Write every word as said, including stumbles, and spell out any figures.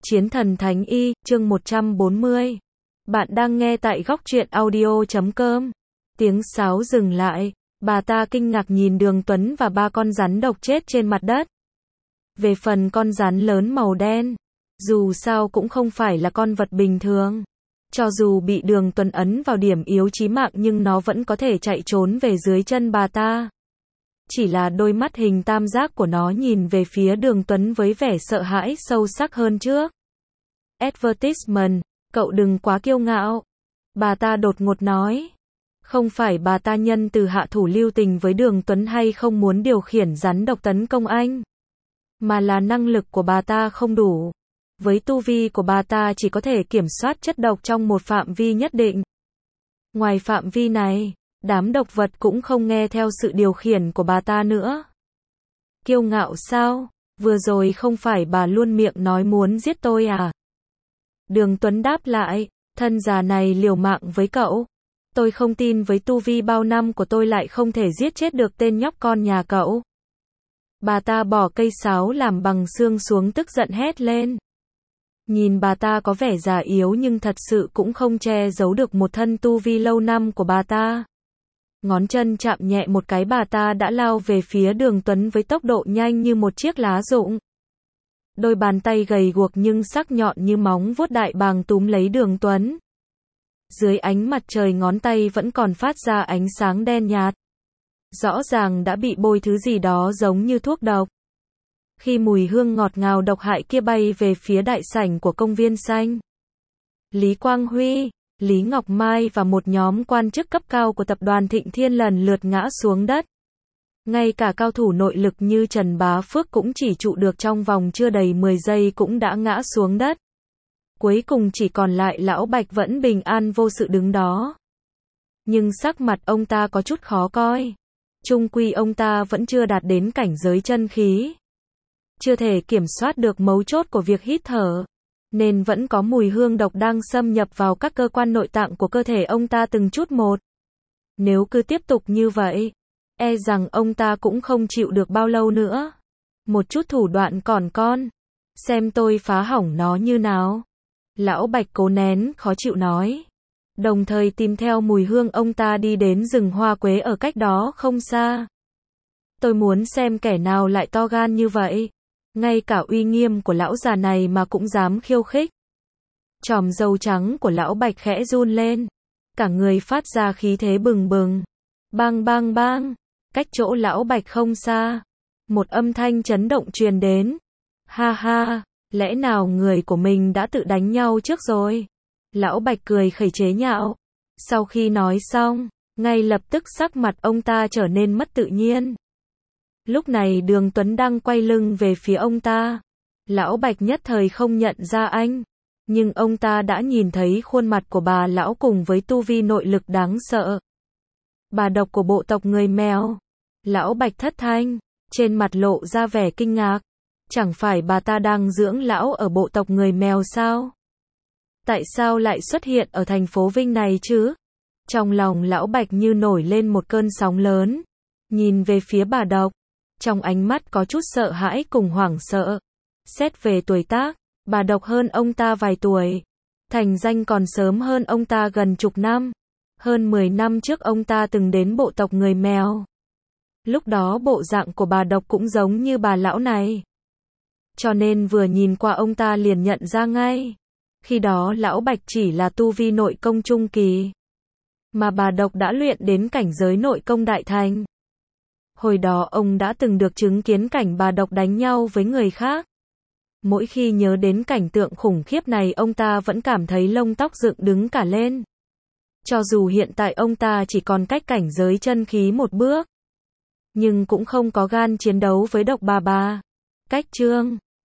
Chiến thần Thánh Y, chương một trăm bốn mươi. Bạn đang nghe tại góc truyện audio chấm com. Tiếng sáo dừng lại, bà ta kinh ngạc nhìn Đường Tuấn và ba con rắn độc chết trên mặt đất. Về phần con rắn lớn màu đen, dù sao cũng không phải là con vật bình thường. Cho dù bị Đường Tuấn ấn vào điểm yếu chí mạng nhưng nó vẫn có thể chạy trốn về dưới chân bà ta. Chỉ là đôi mắt hình tam giác của nó nhìn về phía Đường Tuấn với vẻ sợ hãi sâu sắc hơn trước. Advertisement, cậu đừng quá kiêu ngạo. Bà ta đột ngột nói. Không phải bà ta nhân từ hạ thủ lưu tình với Đường Tuấn hay không muốn điều khiển rắn độc tấn công anh. Mà là năng lực của bà ta không đủ. Với tu vi của bà ta chỉ có thể kiểm soát chất độc trong một phạm vi nhất định. Ngoài phạm vi này, đám độc vật cũng không nghe theo sự điều khiển của bà ta nữa. Kiêu ngạo sao? Vừa rồi không phải bà luôn miệng nói muốn giết tôi à? Đường Tuấn đáp lại, thân già này liều mạng với cậu. Tôi không tin với tu vi bao năm của tôi lại không thể giết chết được tên nhóc con nhà cậu. Bà ta bỏ cây sáo làm bằng xương xuống tức giận hét lên. Nhìn bà ta có vẻ già yếu nhưng thật sự cũng không che giấu được một thân tu vi lâu năm của bà ta. Ngón chân chạm nhẹ một cái bà ta đã lao về phía Đường Tuấn với tốc độ nhanh như một chiếc lá rụng. Đôi bàn tay gầy guộc nhưng sắc nhọn như móng vuốt đại bàng túm lấy Đường Tuấn. Dưới ánh mặt trời ngón tay vẫn còn phát ra ánh sáng đen nhạt. Rõ ràng đã bị bôi thứ gì đó giống như thuốc độc. Khi mùi hương ngọt ngào độc hại kia bay về phía đại sảnh của công viên xanh, Lý Quang Huy, Lý Ngọc Mai và một nhóm quan chức cấp cao của tập đoàn Thịnh Thiên lần lượt ngã xuống đất. Ngay cả cao thủ nội lực như Trần Bá Phước cũng chỉ trụ được trong vòng chưa đầy mười giây cũng đã ngã xuống đất. Cuối cùng chỉ còn lại Lão Bạch vẫn bình an vô sự đứng đó. Nhưng sắc mặt ông ta có chút khó coi. Chung quy ông ta vẫn chưa đạt đến cảnh giới chân khí. Chưa thể kiểm soát được mấu chốt của việc hít thở. Nên vẫn có mùi hương độc đang xâm nhập vào các cơ quan nội tạng của cơ thể ông ta từng chút một. Nếu cứ tiếp tục như vậy, e rằng ông ta cũng không chịu được bao lâu nữa. Một chút thủ đoạn còn con. Xem tôi phá hỏng nó như nào. Lão Bạch cố nén khó chịu nói. Đồng thời tìm theo mùi hương ông ta đi đến rừng hoa quế ở cách đó không xa. Tôi muốn xem kẻ nào lại to gan như vậy. Ngay cả uy nghiêm của lão già này mà cũng dám khiêu khích. Chòm râu trắng của Lão Bạch khẽ run lên. Cả người phát ra khí thế bừng bừng. Bang bang bang. Cách chỗ Lão Bạch không xa. Một âm thanh chấn động truyền đến. Ha ha, lẽ nào người của mình đã tự đánh nhau trước rồi? Lão Bạch cười khẩy chế nhạo. Sau khi nói xong, ngay lập tức sắc mặt ông ta trở nên mất tự nhiên. Lúc này Đường Tuấn đang quay lưng về phía ông ta. Lão Bạch nhất thời không nhận ra anh. Nhưng ông ta đã nhìn thấy khuôn mặt của bà lão cùng với tu vi nội lực đáng sợ. Bà độc của bộ tộc người mèo. Lão Bạch thất thanh, trên mặt lộ ra vẻ kinh ngạc. Chẳng phải bà ta đang dưỡng lão ở bộ tộc người mèo sao? Tại sao lại xuất hiện ở thành phố Vinh này chứ? Trong lòng Lão Bạch như nổi lên một cơn sóng lớn. Nhìn về phía bà độc. Trong ánh mắt có chút sợ hãi cùng hoảng sợ. Xét về tuổi tác, bà độc hơn ông ta vài tuổi. Thành danh còn sớm hơn ông ta gần chục năm. Hơn mười năm trước ông ta từng đến bộ tộc người mèo. Lúc đó bộ dạng của bà độc cũng giống như bà lão này. Cho nên vừa nhìn qua ông ta liền nhận ra ngay. Khi đó Lão Bạch chỉ là tu vi nội công trung kỳ. Mà bà độc đã luyện đến cảnh giới nội công đại thành. Hồi đó ông đã từng được chứng kiến cảnh bà độc đánh nhau với người khác. Mỗi khi nhớ đến cảnh tượng khủng khiếp này ông ta vẫn cảm thấy lông tóc dựng đứng cả lên. Cho dù hiện tại ông ta chỉ còn cách cảnh giới chân khí một bước. Nhưng cũng không có gan chiến đấu với độc bà bà. Cách chương